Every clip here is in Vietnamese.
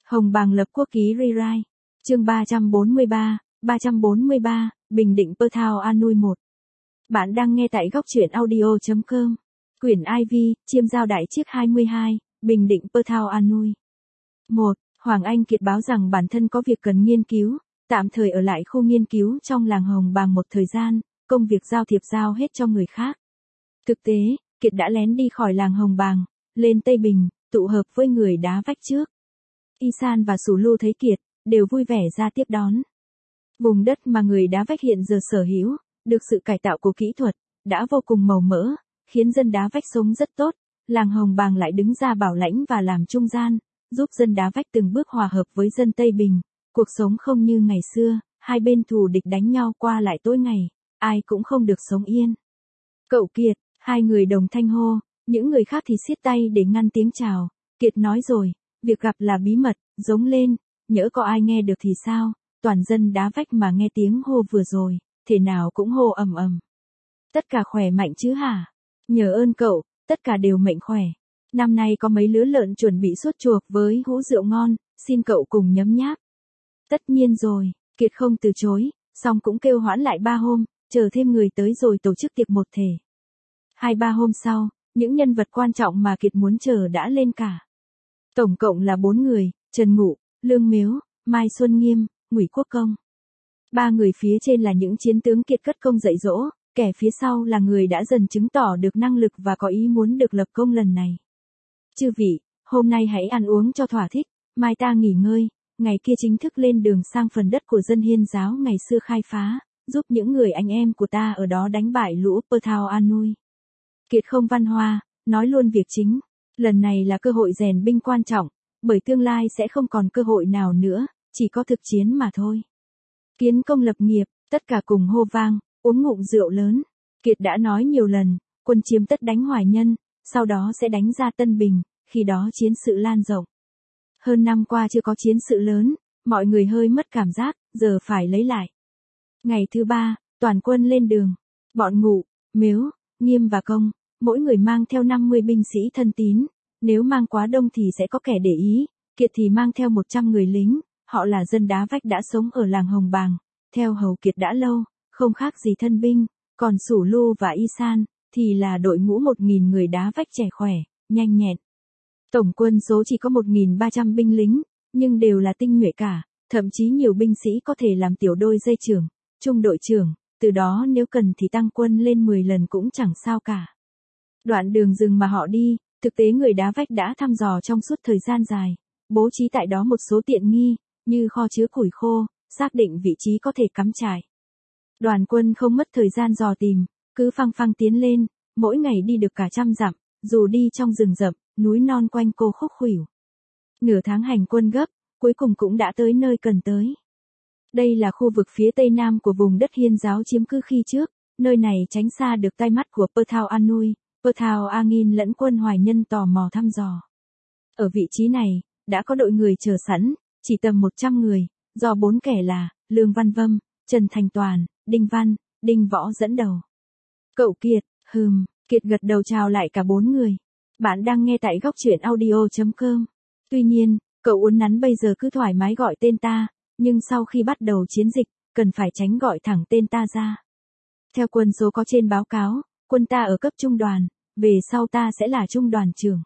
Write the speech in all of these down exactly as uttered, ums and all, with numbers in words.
Hồng Bàng lập quốc ký rewrite. Chương ba trăm bốn mươi ba, ba trăm bốn mươi ba, Bình Định Perthao Anui một. Bạn đang nghe tại góc truyện audio chấm com. Quyển i vê, Chiêm Giao Đại Chiếc hai mươi hai, Bình Định Perthao Anui. một. Hoàng Anh Kiệt báo rằng bản thân có việc cần nghiên cứu, tạm thời ở lại khu nghiên cứu trong làng Hồng Bàng một thời gian, công việc giao thiệp giao hết cho người khác. Thực tế, Kiệt đã lén đi khỏi làng Hồng Bàng, lên Tây Bình, tụ hợp với người đá vách trước. Y San và Sủ Lu thấy Kiệt, đều vui vẻ ra tiếp đón. Vùng đất mà người đá vách hiện giờ sở hữu, được sự cải tạo của kỹ thuật, đã vô cùng màu mỡ, khiến dân đá vách sống rất tốt. Làng Hồng Bàng lại đứng ra bảo lãnh và làm trung gian, giúp dân đá vách từng bước hòa hợp với dân Tây Bình. Cuộc sống không như ngày xưa, hai bên thù địch đánh nhau qua lại tối ngày, ai cũng không được sống yên. Cậu Kiệt, hai người đồng thanh hô, những người khác thì siết tay để ngăn tiếng chào. Kiệt nói rồi, việc gặp là bí mật, giống lên, nhỡ có ai nghe được thì sao, toàn dân đá vách mà nghe tiếng hô vừa rồi, thể nào cũng hô ầm ầm. Tất cả khỏe mạnh chứ hả? Nhờ ơn cậu, tất cả đều mạnh khỏe. Năm nay có mấy lứa lợn chuẩn bị sốt chuộc với hũ rượu ngon, xin cậu cùng nhấm nháp. Tất nhiên rồi, Kiệt không từ chối, xong cũng kêu hoãn lại ba hôm, chờ thêm người tới rồi tổ chức tiệc một thể. Hai ba hôm sau, những nhân vật quan trọng mà Kiệt muốn chờ đã lên cả. Tổng cộng là bốn người, Trần Ngụ, Lương Miếu, Mai Xuân Nghiêm, Ngụy Quốc Công. Ba người phía trên là những chiến tướng Kiệt cất công dạy dỗ, kẻ phía sau là người đã dần chứng tỏ được năng lực và có ý muốn được lập công lần này. Chư vị, hôm nay hãy ăn uống cho thỏa thích, mai ta nghỉ ngơi, ngày kia chính thức lên đường sang phần đất của dân Hiên giáo ngày xưa khai phá, giúp những người anh em của ta ở đó đánh bại lũ Perthao Anui. Kiệt không văn hoa, nói luôn việc chính. Lần này là cơ hội rèn binh quan trọng, bởi tương lai sẽ không còn cơ hội nào nữa, chỉ có thực chiến mà thôi. Kiến công lập nghiệp, tất cả cùng hô vang, uống ngụm rượu lớn. Kiệt đã nói nhiều lần, quân chiếm tất đánh Hoài Nhân, sau đó sẽ đánh ra Tân Bình, khi đó chiến sự lan rộng. Hơn năm qua chưa có chiến sự lớn, mọi người hơi mất cảm giác, giờ phải lấy lại. Ngày thứ ba, toàn quân lên đường. Bọn Ngụ, Miếu, Nghiêm và Công, mỗi người mang theo năm mươi binh sĩ thân tín, nếu mang quá đông thì sẽ có kẻ để ý. Kiệt thì mang theo một trăm người lính, họ là dân đá vách đã sống ở làng Hồng Bàng, theo hầu Kiệt đã lâu, không khác gì thân binh, còn Sủ Lu và Y San thì là đội ngũ một nghìn người đá vách trẻ khỏe, nhanh nhẹn. Tổng quân số chỉ có một nghìn ba trăm binh lính, nhưng đều là tinh nhuệ cả, thậm chí nhiều binh sĩ có thể làm tiểu đôi dây trưởng, trung đội trưởng, từ đó nếu cần thì tăng quân lên mười lần cũng chẳng sao cả. Đoạn đường rừng mà họ đi, thực tế người đá vách đã thăm dò trong suốt thời gian dài, bố trí tại đó một số tiện nghi, như kho chứa củi khô, xác định vị trí có thể cắm trại. Đoàn quân không mất thời gian dò tìm, cứ phăng phăng tiến lên, mỗi ngày đi được cả trăm dặm, dù đi trong rừng rậm, núi non quanh cô khúc khuỷu. Nửa tháng hành quân gấp, cuối cùng cũng đã tới nơi cần tới. Đây là khu vực phía tây nam của vùng đất Hiên giáo chiếm cứ khi trước, nơi này tránh xa được tai mắt của Perthao Anui, Perthao Angin lẫn quân Hoài Nhân tò mò thăm dò. Ở vị trí này, đã có đội người chờ sẵn, chỉ tầm một trăm người, do bốn kẻ là Lương Văn Vâm, Trần Thành Toàn, Đinh Văn, Đinh Võ dẫn đầu. Cậu Kiệt, hừm, Kiệt gật đầu chào lại cả bốn người. Bạn đang nghe tại góc truyện audio chấm com. Tuy nhiên, cậu uốn nắn bây giờ cứ thoải mái gọi tên ta, nhưng sau khi bắt đầu chiến dịch, cần phải tránh gọi thẳng tên ta ra. Theo quân số có trên báo cáo, quân ta ở cấp trung đoàn, về sau ta sẽ là trung đoàn trưởng.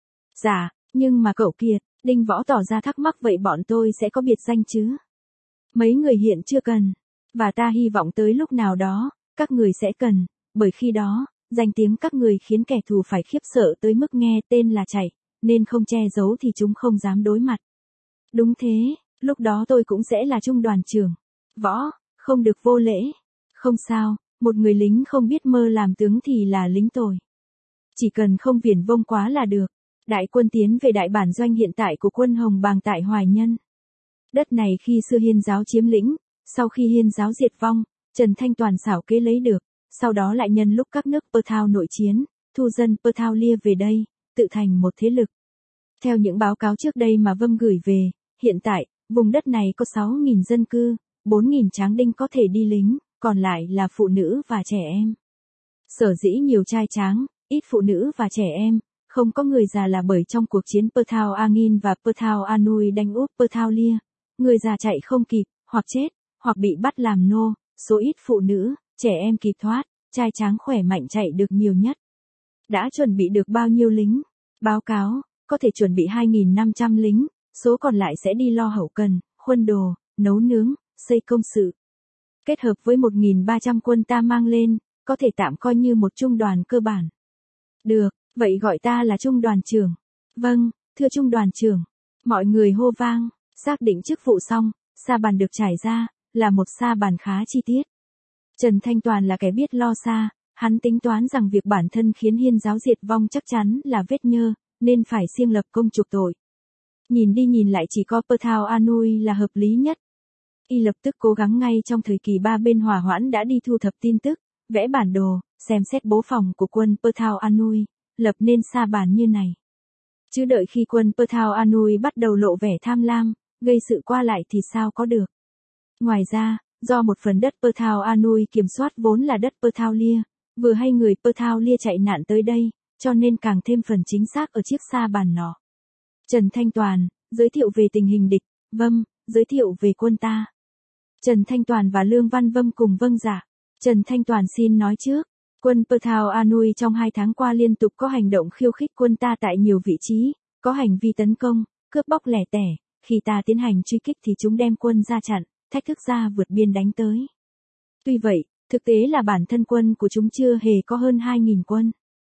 Dạ, nhưng mà cậu Kiệt, Đinh Võ tỏ ra thắc mắc vậy bọn tôi sẽ có biệt danh chứ? Mấy người hiện chưa cần, và ta hy vọng tới lúc nào đó, các người sẽ cần, bởi khi đó, danh tiếng các người khiến kẻ thù phải khiếp sợ tới mức nghe tên là chạy, nên không che giấu thì chúng không dám đối mặt. Đúng thế, lúc đó tôi cũng sẽ là trung đoàn trưởng. Võ, không được vô lễ. Không sao, một người lính không biết mơ làm tướng thì là lính tồi. Chỉ cần không viển vông quá là được. Đại quân tiến về đại bản doanh hiện tại của quân Hồng Bàng tại Hoài Nhân. Đất này khi xưa Hiên giáo chiếm lĩnh, sau khi Hiên giáo diệt vong, Trần Thanh Toàn xảo kế lấy được, sau đó lại nhân lúc các nước Perthao nội chiến, thu dân Perthao lia về đây, tự thành một thế lực. Theo những báo cáo trước đây mà Vâm gửi về, hiện tại, vùng đất này có sáu nghìn dân cư, bốn nghìn tráng đinh có thể đi lính, còn lại là phụ nữ và trẻ em. Sở dĩ nhiều trai tráng, ít phụ nữ và trẻ em, Không có người già là bởi trong cuộc chiến Perthao Angin và Perthao Anui đánh úp Perthao Lia, người già chạy không kịp, hoặc chết, hoặc bị bắt làm nô, số ít phụ nữ, trẻ em kịp thoát, trai tráng khỏe mạnh chạy được nhiều nhất. Đã chuẩn bị được bao nhiêu lính? Báo cáo, có thể chuẩn bị hai nghìn năm trăm lính, số còn lại sẽ đi lo hậu cần, khuân đồ, nấu nướng, xây công sự. Kết hợp với một nghìn ba trăm quân ta mang lên, có thể tạm coi như một trung đoàn cơ bản. Được, vậy gọi ta là trung đoàn trưởng. Vâng, thưa trung đoàn trưởng. Mọi người hô vang, xác định chức vụ xong, sa bàn được trải ra, là một sa bàn khá chi tiết. Trần Thanh Toàn là kẻ biết lo xa, hắn tính toán rằng việc bản thân khiến Hiên giáo diệt vong chắc chắn là vết nhơ, nên phải siêng lập công chuộc tội. Nhìn đi nhìn lại chỉ có Perthao Anui là hợp lý nhất. Y lập tức cố gắng ngay trong thời kỳ ba bên hòa hoãn đã đi thu thập tin tức, vẽ bản đồ, xem xét bố phòng của quân Perthao Anui, lập nên sa bàn như này. Chứ đợi khi quân Perthao Anui bắt đầu lộ vẻ tham lam, gây sự qua lại thì sao có được. Ngoài ra, do một phần đất Perthao Anui kiểm soát vốn là đất Perthao Lia, vừa hay người Perthao Lia chạy nạn tới đây, cho nên càng thêm phần chính xác ở chiếc sa bàn nọ. Trần Thanh Toàn, giới thiệu về tình hình địch. Vâng, giới thiệu về quân ta. Trần Thanh Toàn và Lương Văn Vâm cùng vâng dạ. Trần Thanh Toàn xin nói trước, quân Perthao Anui trong hai tháng qua liên tục có hành động khiêu khích quân ta tại nhiều vị trí, có hành vi tấn công, cướp bóc lẻ tẻ, khi ta tiến hành truy kích thì chúng đem quân ra chặn, thách thức ra vượt biên đánh tới. Tuy vậy, thực tế là bản thân quân của chúng chưa hề có hơn hai nghìn quân.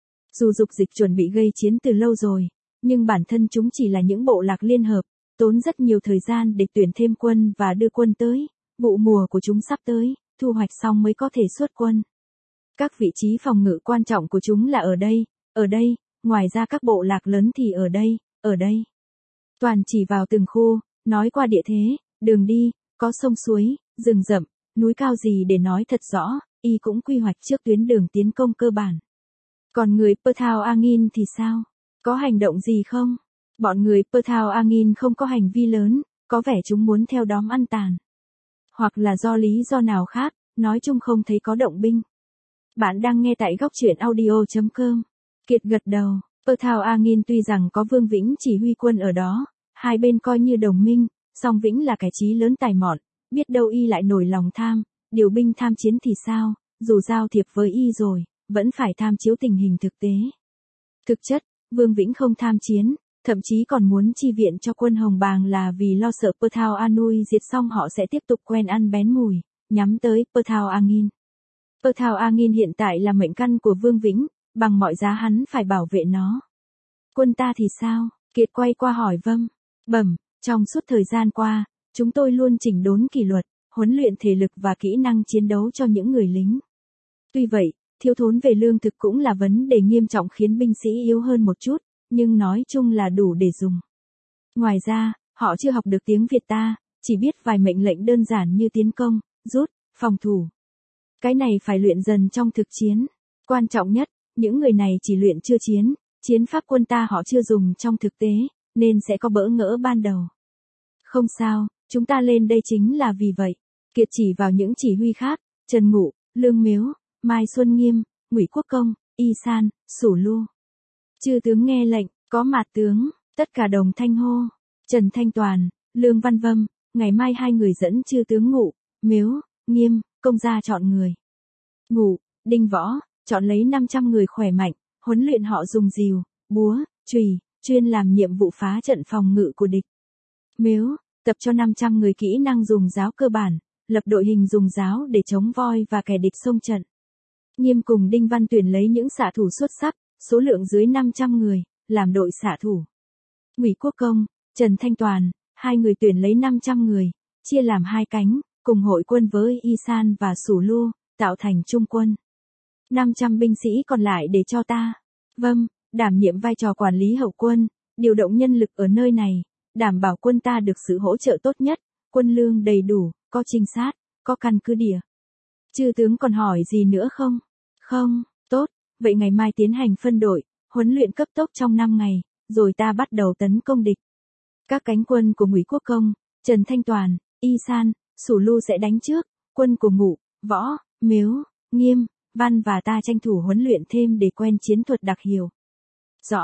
Dù dục dịch chuẩn bị gây chiến từ lâu rồi, nhưng bản thân chúng chỉ là những bộ lạc liên hợp, tốn rất nhiều thời gian để tuyển thêm quân và đưa quân tới, vụ mùa của chúng sắp tới, thu hoạch xong mới có thể xuất quân. Các vị trí phòng ngự quan trọng của chúng là ở đây, ở đây, ngoài ra các bộ lạc lớn thì ở đây, ở đây. Toàn chỉ vào từng khu, nói qua địa thế, đường đi, có sông suối, rừng rậm, núi cao gì để nói thật rõ, y cũng quy hoạch trước tuyến đường tiến công cơ bản. Còn người Perthao Angin thì sao? Có hành động gì không? Bọn người Perthao Angin không có hành vi lớn, có vẻ chúng muốn theo đóm ăn tàn. Hoặc là do lý do nào khác, nói chung không thấy có động binh. Bạn đang nghe tại góc truyện audio chấm com. Kiệt gật đầu, Perthao Angin tuy rằng có Vương Vĩnh chỉ huy quân ở đó, hai bên coi như đồng minh, song Vĩnh là kẻ chí lớn tài mọn, biết đâu y lại nổi lòng tham, điều binh tham chiến thì sao, dù giao thiệp với y rồi, vẫn phải tham chiếu tình hình thực tế. Thực chất, Vương Vĩnh không tham chiến, thậm chí còn muốn chi viện cho quân Hồng Bàng là vì lo sợ Perthao Anui diệt xong họ sẽ tiếp tục quen ăn bén mùi, nhắm tới Perthao Angin. Perthao Angin hiện tại là mệnh căn của Vương Vĩnh, bằng mọi giá hắn phải bảo vệ nó. Quân ta thì sao? Kiệt quay qua hỏi Vâm. Bẩm, trong suốt thời gian qua, chúng tôi luôn chỉnh đốn kỷ luật, huấn luyện thể lực và kỹ năng chiến đấu cho những người lính. Tuy vậy, thiếu thốn về lương thực cũng là vấn đề nghiêm trọng khiến binh sĩ yếu hơn một chút, nhưng nói chung là đủ để dùng. Ngoài ra, họ chưa học được tiếng Việt ta, chỉ biết vài mệnh lệnh đơn giản như tiến công, rút, phòng thủ. Cái này phải luyện dần trong thực chiến. Quan trọng nhất, những người này chỉ luyện chưa chiến, chiến pháp quân ta họ chưa dùng trong thực tế, nên sẽ có bỡ ngỡ ban đầu. Không sao, chúng ta lên đây chính là vì vậy. Kiệt chỉ vào những chỉ huy khác, Trần Ngụ, Lương Miếu, Mai Xuân Nghiêm, Ngụy Quốc Công, Y San, Sủ Lu. Chư tướng nghe lệnh, có mặt tướng, tất cả đồng thanh hô. Trần Thanh Toàn, Lương Văn Vâm, ngày mai hai người dẫn chư tướng Ngụ, Miếu, Nghiêm, Công ra chọn người. Ngụ, Đinh Võ, chọn lấy năm trăm người khỏe mạnh, huấn luyện họ dùng rìu, búa, chùy, chuyên làm nhiệm vụ phá trận phòng ngự của địch. Miếu, tập cho năm trăm người kỹ năng dùng giáo cơ bản, lập đội hình dùng giáo để chống voi và kẻ địch xông trận. Nghiêm cùng Đinh Văn tuyển lấy những xạ thủ xuất sắc, số lượng dưới năm trăm người, làm đội xạ thủ. Ngụy Quốc Công, Trần Thanh Toàn, hai người tuyển lấy năm trăm người, chia làm hai cánh, cùng hội quân với Y San và Sủ Lu, tạo thành trung quân. năm trăm binh sĩ còn lại để cho ta. Vâng, đảm nhiệm vai trò quản lý hậu quân, điều động nhân lực ở nơi này, đảm bảo quân ta được sự hỗ trợ tốt nhất, quân lương đầy đủ, có trinh sát, có căn cứ địa. Chư tướng còn hỏi gì nữa không? Không, tốt, vậy ngày mai tiến hành phân đội, huấn luyện cấp tốc trong năm ngày, rồi ta bắt đầu tấn công địch. Các cánh quân của Ngụy Quốc Công, Trần Thanh Toàn, Y San, Sủ Lu sẽ đánh trước, quân của Ngụ, Võ, Miếu, Nghiêm, Văn và ta tranh thủ huấn luyện thêm để quen chiến thuật đặc hiệu. Rõ.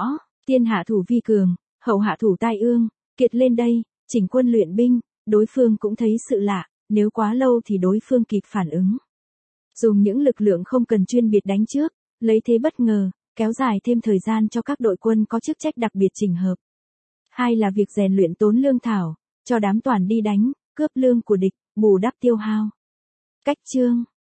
Tiên hạ thủ vi cường, hậu hạ thủ tai ương, kiệt lên đây, chỉnh quân luyện binh, đối phương cũng thấy sự lạ, nếu quá lâu thì đối phương kịp phản ứng. Dùng những lực lượng không cần chuyên biệt đánh trước, lấy thế bất ngờ, kéo dài thêm thời gian cho các đội quân có chức trách đặc biệt chỉnh hợp. Hai là việc rèn luyện tốn lương thảo, cho đám toàn đi đánh, cướp lương của địch, bù đắp tiêu hao. Cách chương